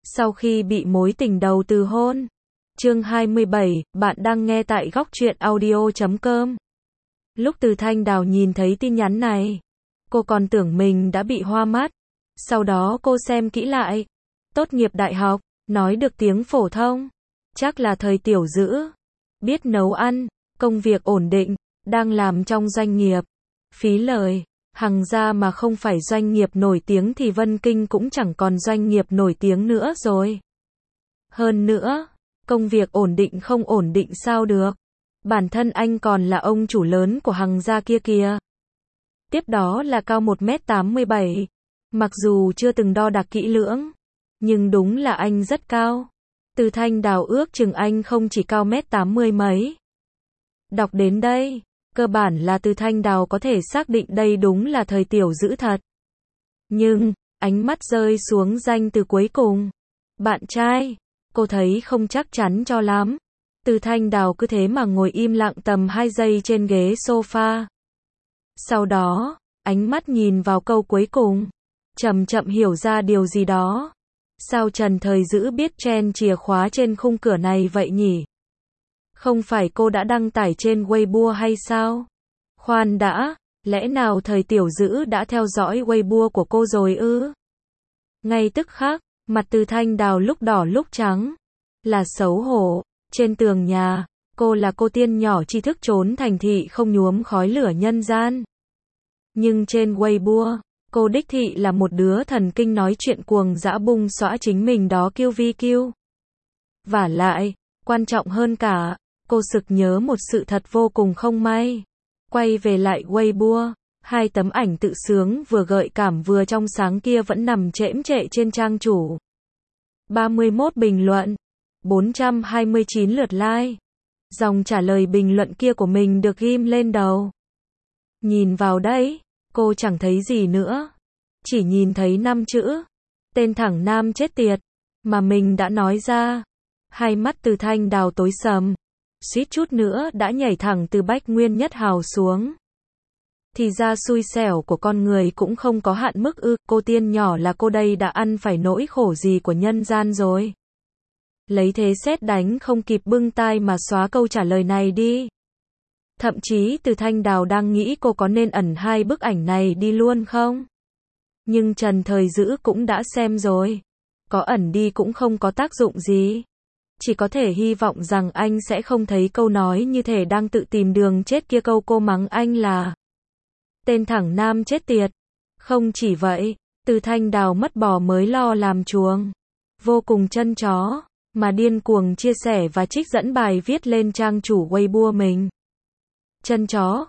Sau khi bị mối tình đầu từ hôn. Chương 27, bạn đang nghe tại góc truyện audio.com. Lúc Từ Thanh Đào nhìn thấy tin nhắn này, cô còn tưởng mình đã bị hoa mắt. Sau đó cô xem kỹ lại. Tốt nghiệp đại học, nói được tiếng phổ thông. Chắc là thời tiểu dữ. Biết nấu ăn, công việc ổn định, đang làm trong doanh nghiệp. Phí lời, Hằng gia mà không phải doanh nghiệp nổi tiếng thì Vân Kinh cũng chẳng còn doanh nghiệp nổi tiếng nữa rồi. Hơn nữa, công việc ổn định không ổn định sao được. Bản thân anh còn là ông chủ lớn của Hằng gia kia kìa. Tiếp đó là cao 1m87. Mặc dù chưa từng đo đạc kỹ lưỡng, nhưng đúng là anh rất cao. Từ Thanh Đào ước chừng anh không chỉ cao 1m80 mấy. Đọc đến đây, cơ bản là Từ Thanh Đào có thể xác định đây đúng là thời tiểu dữ thật. Nhưng, ánh mắt rơi xuống danh từ cuối cùng. Bạn trai, cô thấy không chắc chắn cho lắm. Từ Thanh Đào cứ thế mà ngồi im lặng tầm 2 giây trên ghế sofa. Sau đó, ánh mắt nhìn vào câu cuối cùng. Chậm chậm hiểu ra điều gì đó. Sao Trần Thời Dữ biết trend chìa khóa trên khung cửa này vậy nhỉ? Không phải cô đã đăng tải trên Weibo hay sao? Khoan đã, lẽ nào thời tiểu dữ đã theo dõi Weibo của cô rồi ư? Ngay tức khắc, mặt Từ Thanh Đào lúc đỏ lúc trắng. Là xấu hổ. Trên tường nhà, cô là cô tiên nhỏ tri thức trốn thành thị không nhuốm khói lửa nhân gian. Nhưng trên Weibo, cô đích thị là một đứa thần kinh nói chuyện cuồng dã bung xõa chính mình đó QVQ. Vả lại, quan trọng hơn cả, cô sực nhớ một sự thật vô cùng không may. Quay về lại Weibo, 2 tấm ảnh tự sướng vừa gợi cảm vừa trong sáng kia vẫn nằm chễm chệ trên trang chủ. 31 bình luận, 429 lượt like. Dòng trả lời bình luận kia của mình được ghim lên đầu. Nhìn vào đấy, cô chẳng thấy gì nữa. Chỉ nhìn thấy 5 chữ. Tên thẳng nam chết tiệt. Mà mình đã nói ra. Hai mắt Từ Thanh Đào tối sầm. Suýt chút nữa đã nhảy thẳng từ Bách Nguyên Nhất Hào xuống. Thì ra xui xẻo của con người cũng không có hạn mức ư. Cô tiên nhỏ là cô đây đã ăn phải nỗi khổ gì của nhân gian rồi. Lấy thế sét đánh không kịp bưng tai mà xóa câu trả lời này đi. Thậm chí Từ Thanh Đào đang nghĩ cô có nên ẩn 2 bức ảnh này đi luôn không? Nhưng Trần Thời Dữ cũng đã xem rồi. Có ẩn đi cũng không có tác dụng gì. Chỉ có thể hy vọng rằng anh sẽ không thấy câu nói như thể đang tự tìm đường chết kia. Câu cô mắng anh là tên thẳng nam chết tiệt. Không chỉ vậy, Từ Thanh Đào mất bò mới lo làm chuồng. Vô cùng chân chó, mà điên cuồng chia sẻ và trích dẫn bài viết lên trang chủ Weibo mình. Chân chó,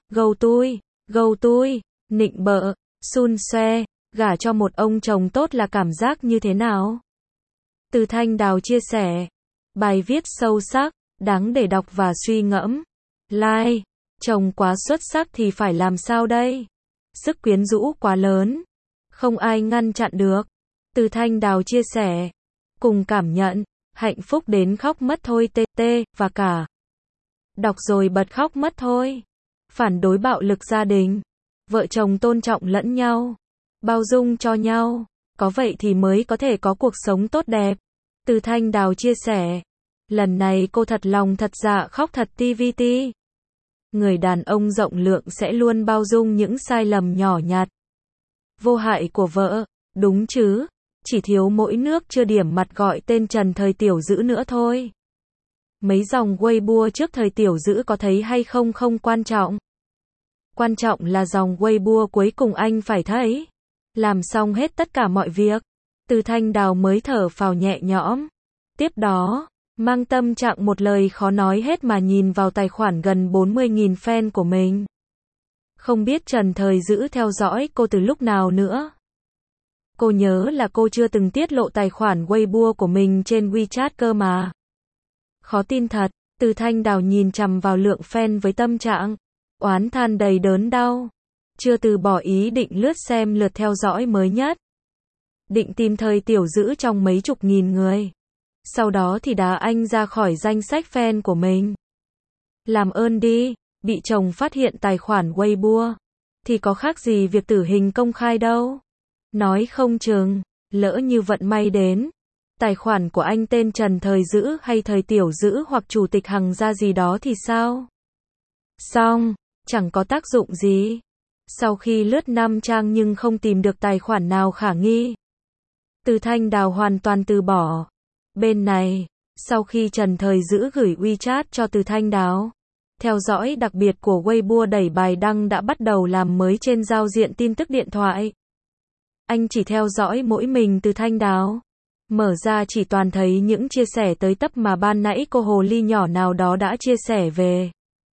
gâu tui, nịnh bợ, xun xoe, gả cho một ông chồng tốt là cảm giác như thế nào? Từ Thanh Đào chia sẻ. Bài viết sâu sắc, đáng để đọc và suy ngẫm. Like, chồng quá xuất sắc thì phải làm sao đây? Sức quyến rũ quá lớn. Không ai ngăn chặn được. Từ Thanh Đào chia sẻ. Cùng cảm nhận, hạnh phúc đến khóc mất thôi TT, và cả. Đọc rồi bật khóc mất thôi. Phản đối bạo lực gia đình. Vợ chồng tôn trọng lẫn nhau. Bao dung cho nhau. Có vậy thì mới có thể có cuộc sống tốt đẹp. Từ Thanh Đào chia sẻ. Lần này cô thật lòng thật dạ khóc thật TVT. Người đàn ông rộng lượng sẽ luôn bao dung những sai lầm nhỏ nhặt. Vô hại của vợ, đúng chứ. Chỉ thiếu mỗi nước chưa điểm mặt gọi tên Trần Thời Tiểu Dữ nữa thôi. Mấy dòng Weibo trước Thời Tiểu Dữ có thấy hay không không quan trọng. Quan trọng là dòng Weibo cuối cùng anh phải thấy. Làm xong hết tất cả mọi việc. Từ Thanh Đào mới thở phào nhẹ nhõm. Tiếp đó, mang tâm trạng một lời khó nói hết mà nhìn vào tài khoản gần 40.000 fan của mình. Không biết Trần Thời Dữ theo dõi cô từ lúc nào nữa. Cô nhớ là cô chưa từng tiết lộ tài khoản Weibo của mình trên WeChat cơ mà. Khó tin thật, Từ Thanh Đào nhìn chằm vào lượng fan với tâm trạng oán than đầy đớn đau. Chưa từ bỏ ý định lướt xem lượt theo dõi mới nhất. Định tìm Thời Tiểu Dữ trong mấy chục nghìn người. Sau đó thì đá anh ra khỏi danh sách fan của mình. Làm ơn đi, bị chồng phát hiện tài khoản Weibo. Thì có khác gì việc tử hình công khai đâu. Nói không chừng, lỡ như vận may đến. Tài khoản của anh tên Trần Thời Dữ hay Thời Tiểu Dữ hoặc Chủ tịch Hằng Gia gì đó thì sao? Xong, chẳng có tác dụng gì. Sau khi lướt 5 trang nhưng không tìm được tài khoản nào khả nghi. Từ Thanh Đào hoàn toàn từ bỏ. Bên này, sau khi Trần Thời Dữ gửi WeChat cho Từ Thanh Đào, theo dõi đặc biệt của Weibo đẩy bài đăng đã bắt đầu làm mới trên giao diện tin tức điện thoại. Anh chỉ theo dõi mỗi mình Từ Thanh Đào. Mở ra chỉ toàn thấy những chia sẻ tới tấp mà ban nãy cô hồ ly nhỏ nào đó đã chia sẻ về.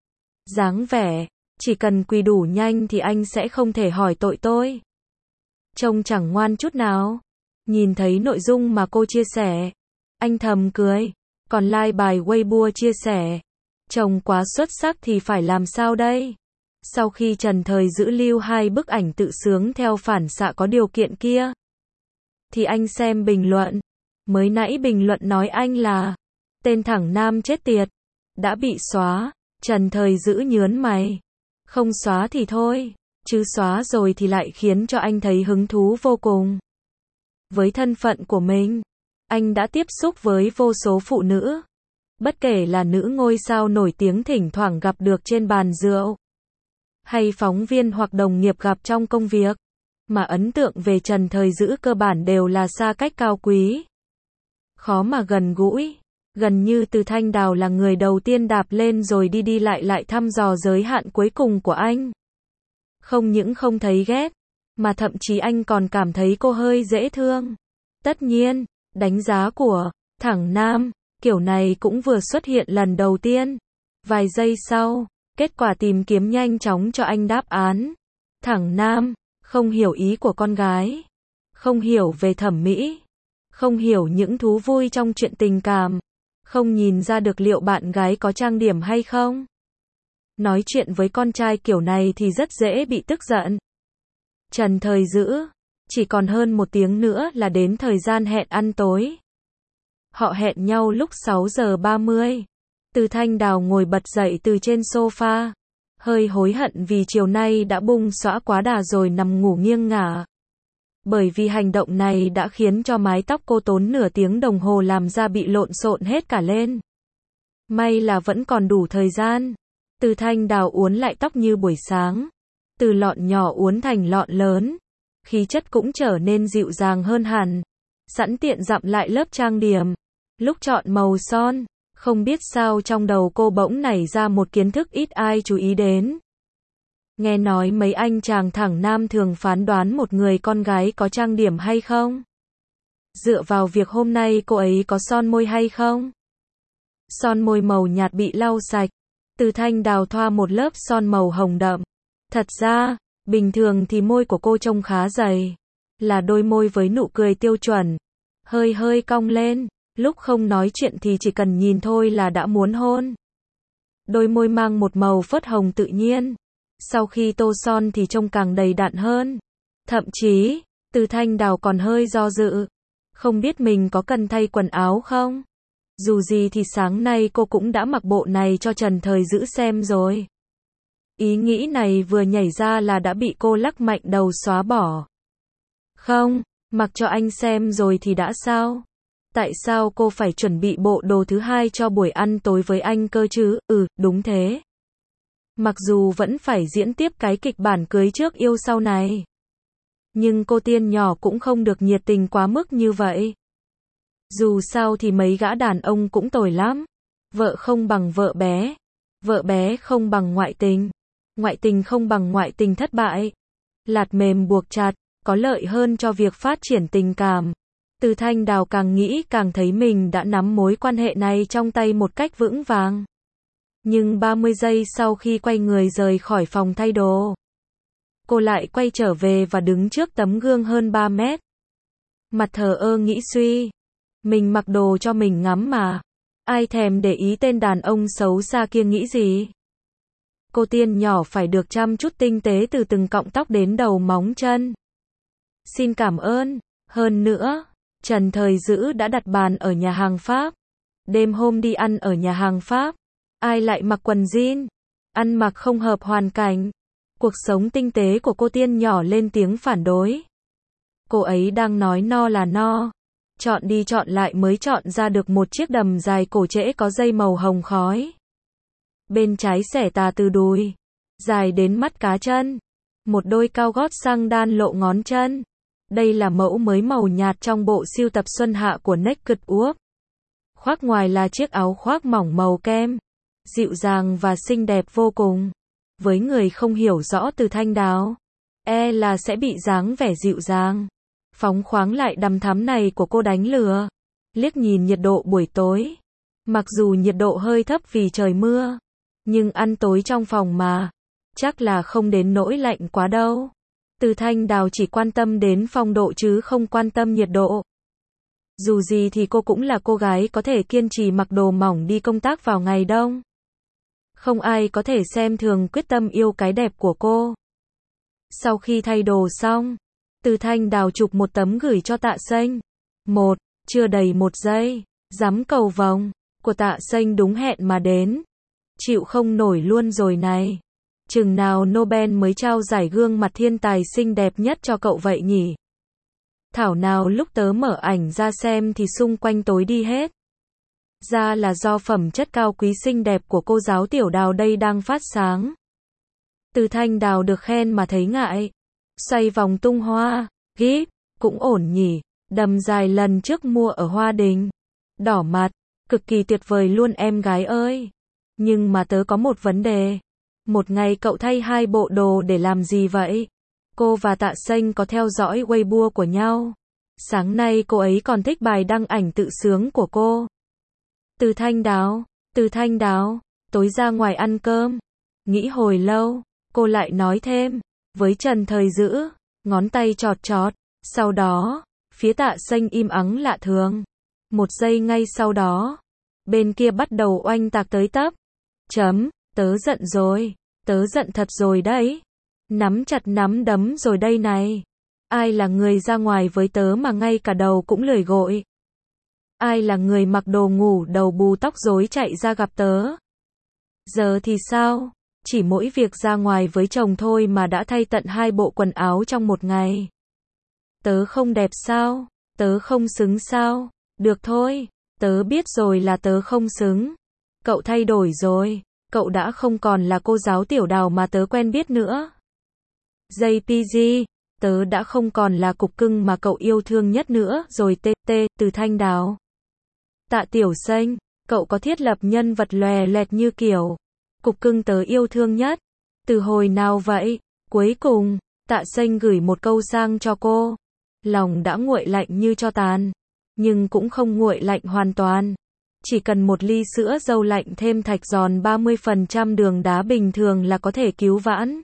Dáng vẻ, chỉ cần quỳ đủ nhanh thì anh sẽ không thể hỏi tội tôi. Trông chẳng ngoan chút nào. Nhìn thấy nội dung mà cô chia sẻ, anh thầm cười. Còn like bài Weibo chia sẻ, trông quá xuất sắc thì phải làm sao đây? Sau khi Trần Thời Dữ lưu 2 bức ảnh tự sướng theo phản xạ có điều kiện kia, thì anh xem bình luận. Mới nãy bình luận nói anh là tên thẳng nam chết tiệt, đã bị xóa. Trần Thời Dữ nhớn mày. Không xóa thì thôi, chứ xóa rồi thì lại khiến cho anh thấy hứng thú vô cùng. Với thân phận của mình, anh đã tiếp xúc với vô số phụ nữ. Bất kể là nữ ngôi sao nổi tiếng thỉnh thoảng gặp được trên bàn rượu, hay phóng viên hoặc đồng nghiệp gặp trong công việc, mà ấn tượng về Trần Thời Dữ cơ bản đều là xa cách cao quý. Khó mà gần gũi. Gần như Từ Thanh Đào là người đầu tiên đạp lên rồi đi đi lại lại thăm dò giới hạn cuối cùng của anh. Không những không thấy ghét, mà thậm chí anh còn cảm thấy cô hơi dễ thương. Tất nhiên, đánh giá của thẳng nam kiểu này cũng vừa xuất hiện lần đầu tiên. Vài giây sau, kết quả tìm kiếm nhanh chóng cho anh đáp án. Thẳng nam, không hiểu ý của con gái, không hiểu về thẩm mỹ, không hiểu những thú vui trong chuyện tình cảm, không nhìn ra được liệu bạn gái có trang điểm hay không. Nói chuyện với con trai kiểu này thì rất dễ bị tức giận. Trần Thời Dữ, chỉ còn hơn 1 tiếng nữa là đến thời gian hẹn ăn tối. Họ hẹn nhau lúc 6 giờ 30. Từ Thanh Đào ngồi bật dậy từ trên sofa, hơi hối hận vì chiều nay đã bung xõa quá đà rồi nằm ngủ nghiêng ngả. Bởi vì hành động này đã khiến cho mái tóc cô tốn nửa tiếng đồng hồ làm ra bị lộn xộn hết cả lên. May là vẫn còn đủ thời gian. Từ Thanh Đào uốn lại tóc như buổi sáng. Từ lọn nhỏ uốn thành lọn lớn. Khí chất cũng trở nên dịu dàng hơn hẳn. Sẵn tiện dặm lại lớp trang điểm. Lúc chọn màu son, không biết sao trong đầu cô bỗng nảy ra một kiến thức ít ai chú ý đến. Nghe nói mấy anh chàng thẳng nam thường phán đoán một người con gái có trang điểm hay không, dựa vào việc hôm nay cô ấy có son môi hay không. Son môi màu nhạt bị lau sạch. Từ Thanh Đào thoa một lớp son màu hồng đậm. Thật ra, bình thường thì môi của cô trông khá dày. Là đôi môi với nụ cười tiêu chuẩn. Hơi hơi cong lên. Lúc không nói chuyện thì chỉ cần nhìn thôi là đã muốn hôn. Đôi môi mang một màu phớt hồng tự nhiên. Sau khi tô son thì trông càng đầy đặn hơn. Thậm chí, Từ Thanh Đào còn hơi do dự. Không biết mình có cần thay quần áo không? Dù gì thì sáng nay cô cũng đã mặc bộ này cho Trần Thời Dữ xem rồi. Ý nghĩ này vừa nhảy ra là đã bị cô lắc mạnh đầu xóa bỏ. Không, mặc cho anh xem rồi thì đã sao? Tại sao cô phải chuẩn bị bộ đồ thứ hai cho buổi ăn tối với anh cơ chứ? Đúng thế. Mặc dù vẫn phải diễn tiếp cái kịch bản cưới trước yêu sau này, nhưng cô tiên nhỏ cũng không được nhiệt tình quá mức như vậy. Dù sao thì mấy gã đàn ông cũng tồi lắm. Vợ không bằng vợ bé không bằng ngoại tình không bằng ngoại tình thất bại. Lạt mềm buộc chặt, có lợi hơn cho việc phát triển tình cảm. Từ Thanh Đào càng nghĩ càng thấy mình đã nắm mối quan hệ này trong tay một cách vững vàng. Nhưng 30 giây sau khi quay người rời khỏi phòng thay đồ, cô lại quay trở về và đứng trước tấm gương hơn 3 mét. Mặt thờ ơ nghĩ suy. Mình mặc đồ cho mình ngắm mà. Ai thèm để ý tên đàn ông xấu xa kia nghĩ gì. Cô tiên nhỏ phải được chăm chút tinh tế từ từng cọng tóc đến đầu móng chân. Xin cảm ơn. Hơn nữa, Trần Thời Dữ đã đặt bàn ở nhà hàng Pháp. Đêm hôm đi ăn ở nhà hàng Pháp, ai lại mặc quần jean, ăn mặc không hợp hoàn cảnh. Cuộc sống tinh tế của cô tiên nhỏ lên tiếng phản đối. Cô ấy đang nói no là no. chọn đi chọn lại mới chọn ra được một chiếc đầm dài cổ trễ có dây màu hồng khói. Bên trái xẻ tà từ đùi, dài đến mắt cá chân. Một đôi cao gót xăng đan lộ ngón chân. Đây là mẫu mới màu nhạt trong bộ sưu tập xuân hạ của Naked Wolf. Khoác ngoài là chiếc áo khoác mỏng màu kem, dịu dàng và xinh đẹp vô cùng. Với người không hiểu rõ từ Thanh Đào, là sẽ bị dáng vẻ dịu dàng, phóng khoáng lại đằm thắm này của cô đánh lừa. Liếc nhìn nhiệt độ buổi tối, mặc dù nhiệt độ hơi thấp vì trời mưa, nhưng ăn tối trong phòng mà, chắc là không đến nỗi lạnh quá đâu. Từ Thanh Đào chỉ quan tâm đến phong độ chứ không quan tâm nhiệt độ. Dù gì thì cô cũng là cô gái có thể kiên trì mặc đồ mỏng đi công tác vào ngày đông. Không ai có thể xem thường quyết tâm yêu cái đẹp của cô. Sau khi thay đồ xong, Từ Thanh Đào chụp một tấm gửi cho Tạ Xanh. Chưa đầy 1 giây, dám cầu vồng của Tạ Xanh đúng hẹn mà đến. Chịu không nổi luôn rồi này. Chừng nào Nobel mới trao giải gương mặt thiên tài xinh đẹp nhất cho cậu vậy nhỉ? Thảo nào lúc tớ mở ảnh ra xem thì xung quanh tối đi hết. Ra là do phẩm chất cao quý xinh đẹp của cô giáo Tiểu Đào đây đang phát sáng. Từ Thanh Đào được khen mà thấy ngại. Xoay vòng tung hoa, cũng ổn nhỉ. Đầm dài lần trước mua ở Hoa Đình. Đỏ mặt, cực kỳ tuyệt vời luôn em gái ơi. Nhưng mà tớ có một vấn đề. Một ngày cậu thay 2 bộ đồ để làm gì vậy? Cô và Tạ Xanh có theo dõi Weibo của nhau. Sáng nay cô ấy còn thích bài đăng ảnh tự sướng của cô. Từ Thanh Đào, tối ra ngoài ăn cơm. Nghĩ hồi lâu, cô lại nói thêm, với Trần Thời Dữ, ngón tay chọt chọt. Sau đó, phía Tạ Xanh im ắng lạ thường. 1 giây ngay sau đó, bên kia bắt đầu oanh tạc tới tấp. Tớ giận rồi, tớ giận thật rồi đấy. Nắm chặt nắm đấm rồi đây này. Ai là người ra ngoài với tớ mà ngay cả đầu cũng lười gội? Ai là người mặc đồ ngủ đầu bù tóc rối chạy ra gặp tớ? Giờ thì sao? Chỉ mỗi việc ra ngoài với chồng thôi mà đã thay tận 2 bộ quần áo trong 1 ngày. Tớ không đẹp sao? Tớ không xứng sao? Được thôi, tớ biết rồi là tớ không xứng. Cậu thay đổi rồi, cậu đã không còn là cô giáo Tiểu Đào mà tớ quen biết nữa. JPG, tớ đã không còn là cục cưng mà cậu yêu thương nhất nữa rồi. Từ Thanh Đào. Tạ Tiểu Xanh, cậu có thiết lập nhân vật lòe loẹt như kiểu cục cưng tớ yêu thương nhất. Từ hồi nào vậy? Cuối cùng, Tạ Xanh gửi một câu sang cho cô. Lòng đã nguội lạnh như tro tàn, nhưng cũng không nguội lạnh hoàn toàn. Chỉ cần 1 ly sữa dâu lạnh thêm thạch giòn 30% đường đá bình thường là có thể cứu vãn.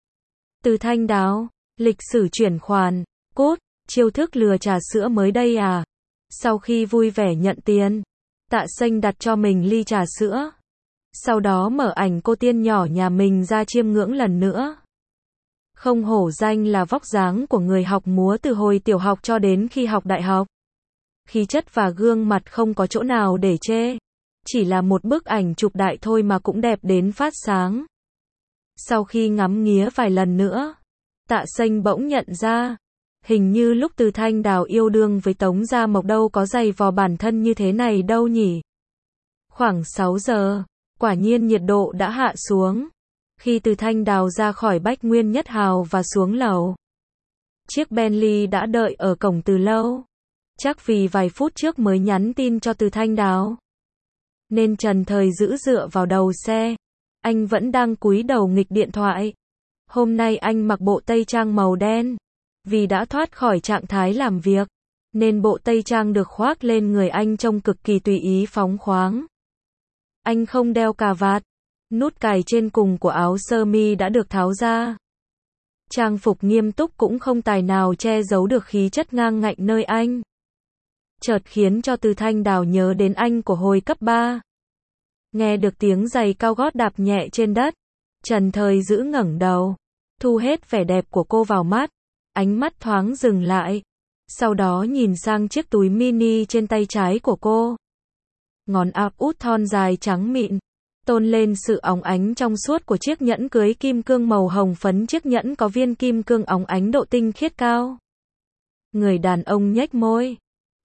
Từ Thanh Đào, lịch sử chuyển khoản, chiêu thức lừa trà sữa mới đây à? Sau khi vui vẻ nhận tiền, Tạ Xanh đặt cho mình ly trà sữa. Sau đó mở ảnh cô tiên nhỏ nhà mình ra chiêm ngưỡng lần nữa. Không hổ danh là vóc dáng của người học múa từ hồi tiểu học cho đến khi học đại học. Khí chất và gương mặt không có chỗ nào để chê. Chỉ là một bức ảnh chụp đại thôi mà cũng đẹp đến phát sáng. Sau khi ngắm nghía vài lần nữa, Tạ Xanh bỗng nhận ra, hình như lúc Từ Thanh Đào yêu đương với Tống Gia Mộc đâu có giày vò bản thân như thế này đâu nhỉ. Khoảng 6 giờ, quả nhiên nhiệt độ đã hạ xuống. Khi Từ Thanh Đào ra khỏi Bách Nguyên Nhất Hào và xuống lầu, chiếc Bentley đã đợi ở cổng từ lâu. Chắc vì vài phút trước mới nhắn tin cho Từ Thanh Đào, nên Trần Thời Dữ dựa vào đầu xe. Anh vẫn đang cúi đầu nghịch điện thoại. Hôm nay anh mặc bộ tây trang màu đen. Vì đã thoát khỏi trạng thái làm việc, nên bộ tây trang được khoác lên người anh trông cực kỳ tùy ý phóng khoáng. Anh không đeo cà vạt. Nút cài trên cùng của áo sơ mi đã được tháo ra. Trang phục nghiêm túc cũng không tài nào che giấu được khí chất ngang ngạnh nơi anh. Chợt khiến cho Từ Thanh Đào nhớ đến anh của hồi cấp 3. Nghe được tiếng giày cao gót đạp nhẹ trên đất, Trần Thời Dữ ngẩng đầu, thu hết vẻ đẹp của cô vào mắt, ánh mắt thoáng dừng lại, sau đó nhìn sang chiếc túi mini trên tay trái của cô. Ngón áp út thon dài trắng mịn, tôn lên sự óng ánh trong suốt của chiếc nhẫn cưới kim cương màu hồng phấn. Chiếc nhẫn có viên kim cương óng ánh độ tinh khiết cao. Người đàn ông nhếch môi,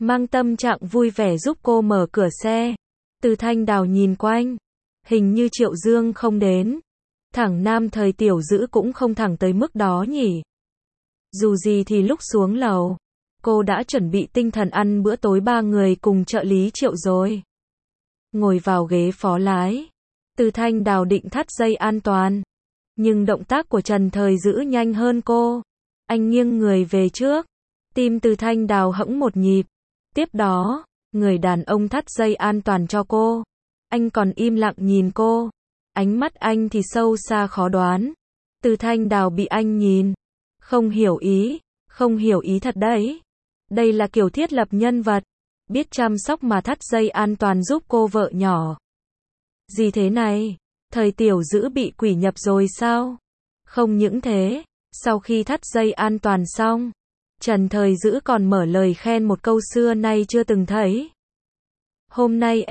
mang tâm trạng vui vẻ giúp cô mở cửa xe. Từ Thanh Đào nhìn quanh, hình như Triệu Dương không đến. Thẳng Nam thời tiểu dữ cũng không thẳng tới mức đó nhỉ. Dù gì thì lúc xuống lầu, cô đã chuẩn bị tinh thần ăn bữa tối ba người cùng trợ lý Triệu rồi. Ngồi vào ghế phó lái, Từ Thanh Đào định thắt dây an toàn. Nhưng động tác của Trần Thời Dữ nhanh hơn cô. Anh nghiêng người về trước. Tim Từ Thanh Đào hững một nhịp. Tiếp đó, người đàn ông thắt dây an toàn cho cô. Anh còn im lặng nhìn cô. Ánh mắt anh thì sâu xa khó đoán. Từ Thanh Đào bị anh nhìn. Không hiểu ý thật đấy. Đây là kiểu thiết lập nhân vật. Biết chăm sóc mà thắt dây an toàn giúp cô vợ nhỏ. Gì thế này? Thời tiểu dữ bị quỷ nhập rồi sao? Không những thế, sau khi thắt dây an toàn xong, Trần Thời Dữ còn mở lời khen một câu xưa nay chưa từng thấy. Hôm nay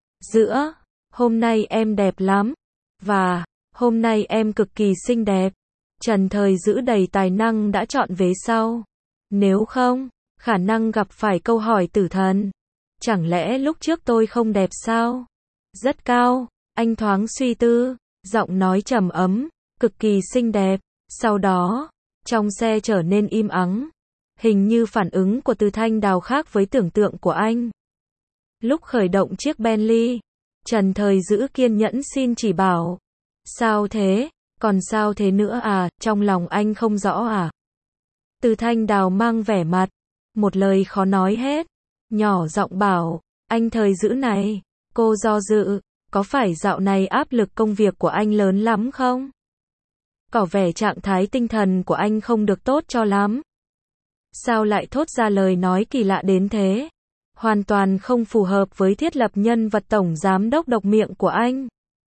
em đẹp lắm. Và, hôm nay em cực kỳ xinh đẹp. Trần Thời Dữ đầy tài năng đã chọn vế sau. Nếu không, khả năng gặp phải câu hỏi tử thần. Chẳng lẽ lúc trước tôi không đẹp sao? Rất cao, anh thoáng suy tư, giọng nói trầm ấm, cực kỳ xinh đẹp. Sau đó, trong xe trở nên im ắng. Hình như phản ứng của Từ Thanh Đào khác với tưởng tượng của anh. Lúc khởi động chiếc Bentley, Trần Thời Dữ kiên nhẫn xin chỉ bảo. Sao thế? Còn sao thế nữa à? Trong lòng anh không rõ à? Từ Thanh Đào mang vẻ mặt, một lời khó nói hết. Nhỏ giọng bảo, anh Thời Dữ này, cô do dự, có phải dạo này áp lực công việc của anh lớn lắm không? Có vẻ trạng thái tinh thần của anh không được tốt cho lắm. Sao lại thốt ra lời nói kỳ lạ đến thế? Hoàn toàn không phù hợp với thiết lập nhân vật tổng giám đốc độc miệng của anh.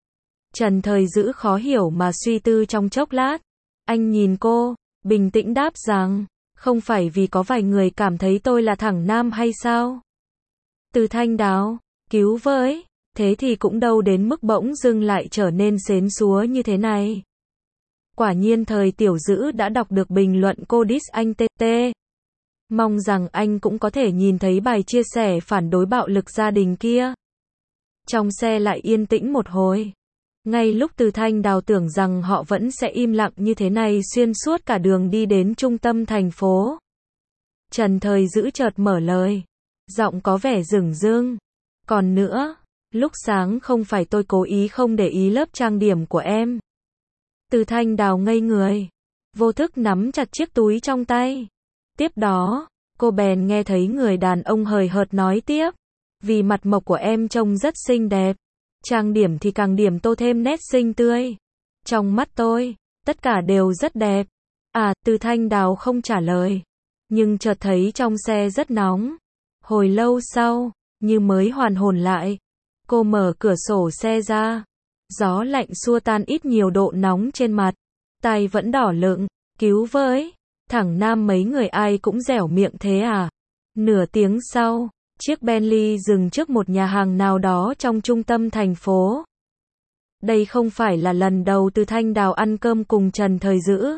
Trần Thời Dữ khó hiểu mà suy tư trong chốc lát. Anh nhìn cô, bình tĩnh đáp rằng, không phải vì có vài người cảm thấy tôi là thẳng nam hay sao? Từ Thanh Đào, cứu với, thế thì cũng đâu đến mức bỗng dưng lại trở nên sến súa như thế này. Quả nhiên Thời tiểu dữ đã đọc được bình luận cô diss anh TT. Mong rằng anh cũng có thể nhìn thấy bài chia sẻ phản đối bạo lực gia đình kia. Trong xe lại yên tĩnh một hồi. Ngay lúc Từ Thanh Đào tưởng rằng họ vẫn sẽ im lặng như thế này xuyên suốt cả đường đi đến trung tâm thành phố. Trần Thời Dữ chợt mở lời. Giọng có vẻ dửng dưng. Còn nữa, lúc sáng không phải tôi cố ý không để ý lớp trang điểm của em. Từ Thanh Đào ngây người. Vô thức nắm chặt chiếc túi trong tay. Tiếp đó, cô bèn nghe thấy người đàn ông hời hợt nói tiếp. Vì mặt mộc của em trông rất xinh đẹp. Trang điểm thì càng điểm tô thêm nét xinh tươi. Trong mắt tôi, tất cả đều rất đẹp. À, Từ Thanh Đào không trả lời. Nhưng chợt thấy trong xe rất nóng. Hồi lâu sau, như mới hoàn hồn lại. Cô mở cửa sổ xe ra. Gió lạnh xua tan ít nhiều độ nóng trên mặt. Tai vẫn đỏ lựng. Cứu với. Thẳng nam mấy người ai cũng dẻo miệng thế à? Nửa tiếng sau, chiếc Bentley dừng trước một nhà hàng nào đó trong trung tâm thành phố. Đây không phải là lần đầu Từ Thanh Đào ăn cơm cùng Trần Thời Dữ.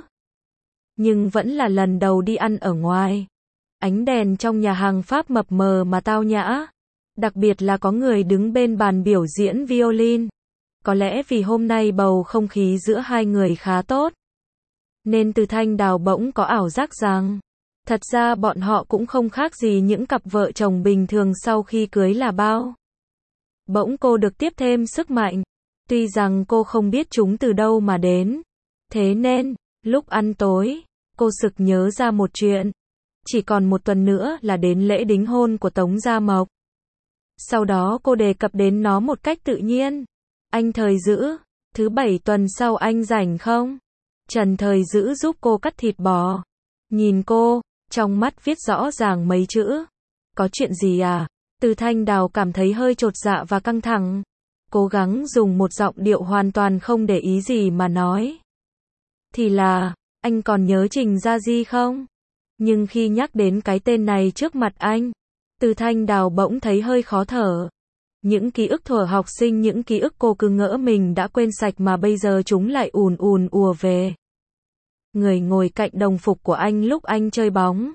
Nhưng vẫn là lần đầu đi ăn ở ngoài. Ánh đèn trong nhà hàng Pháp mập mờ mà tao nhã. Đặc biệt là có người đứng bên bàn biểu diễn violin. Có lẽ vì hôm nay bầu không khí giữa hai người khá tốt. Nên Từ Thanh Đào bỗng có ảo giác rằng, thật ra bọn họ cũng không khác gì những cặp vợ chồng bình thường sau khi cưới là bao. Bỗng cô được tiếp thêm sức mạnh, tuy rằng cô không biết chúng từ đâu mà đến. Thế nên, lúc ăn tối, cô sực nhớ ra một chuyện. Chỉ còn một tuần nữa là đến lễ đính hôn của Tống Gia Mộc. Sau đó cô đề cập đến nó một cách tự nhiên. Anh Thời Dữ, thứ 7 tuần sau anh rảnh không? Trần Thời Dữ giúp cô cắt thịt bò. Nhìn cô, trong mắt viết rõ ràng mấy chữ. Có chuyện gì à? Từ Thanh Đào cảm thấy hơi chột dạ và căng thẳng. Cố gắng dùng một giọng điệu hoàn toàn không để ý gì mà nói. Thì là, anh còn nhớ Trình Gia Di không? Nhưng khi nhắc đến cái tên này trước mặt anh, Từ Thanh Đào bỗng thấy hơi khó thở. Những ký ức thuở học sinh, những ký ức cô cứ ngỡ mình đã quên sạch mà bây giờ chúng lại ùn ùn ùa về. Người ngồi cạnh đồng phục của anh lúc anh chơi bóng.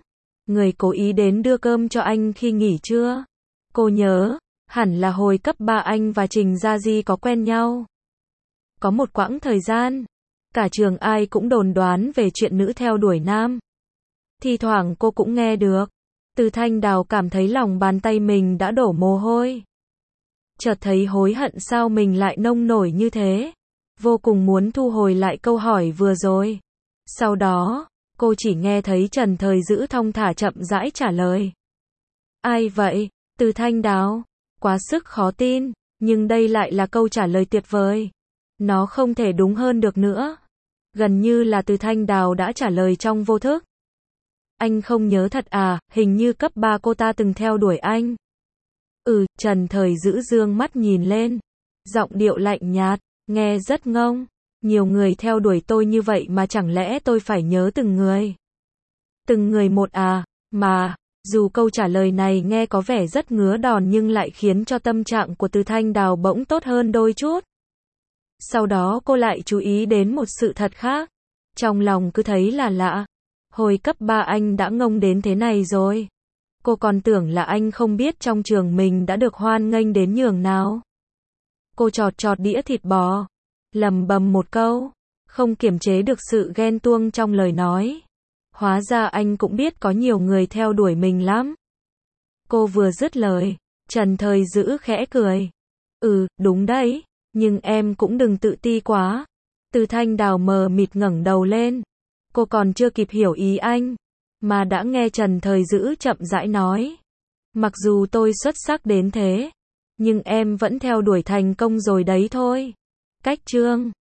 người cố ý đến đưa cơm cho anh khi nghỉ trưa. Cô nhớ, hẳn là hồi cấp 3 anh và Trình Gia Di có quen nhau. Có một quãng thời gian, cả trường ai cũng đồn đoán về chuyện nữ theo đuổi nam. Thi thoảng cô cũng nghe được. Từ Thanh Đào cảm thấy lòng bàn tay mình đã đổ mồ hôi. Chợt thấy hối hận sao mình lại nông nổi như thế. Vô cùng muốn thu hồi lại câu hỏi vừa rồi. Sau đó, cô chỉ nghe thấy Trần Thời Dữ thong thả chậm rãi trả lời. Ai vậy? Từ Thanh Đào. Quá sức khó tin, nhưng đây lại là câu trả lời tuyệt vời. Nó không thể đúng hơn được nữa. Gần như là Từ Thanh Đào đã trả lời trong vô thức. Anh không nhớ thật à, hình như cấp 3 cô ta từng theo đuổi anh. Trần Thời Dữ dương mắt nhìn lên. Giọng điệu lạnh nhạt, nghe rất ngông. Nhiều người theo đuổi tôi như vậy mà chẳng lẽ tôi phải nhớ từng người? Từng người một à, mà, dù câu trả lời này nghe có vẻ rất ngứa đòn nhưng lại khiến cho tâm trạng của Từ Thanh Đào bỗng tốt hơn đôi chút. Sau đó cô lại chú ý đến một sự thật khác. Trong lòng cứ thấy là lạ. Hồi cấp 3 anh đã ngông đến thế này rồi. Cô còn tưởng là anh không biết trong trường mình đã được hoan nghênh đến nhường nào. Cô chọt chọt đĩa thịt bò, lẩm bẩm một câu, không kiềm chế được sự ghen tuông trong lời nói. Hóa ra anh cũng biết có nhiều người theo đuổi mình lắm. Cô vừa dứt lời, Trần Thời Dữ khẽ cười. Đúng đấy, nhưng em cũng đừng tự ti quá. Từ Thanh Đào mờ mịt ngẩng đầu lên. Cô còn chưa kịp hiểu ý anh, mà đã nghe Trần Thời Dữ chậm rãi nói. Mặc dù tôi xuất sắc đến thế, nhưng em vẫn theo đuổi thành công rồi đấy thôi. Cách chương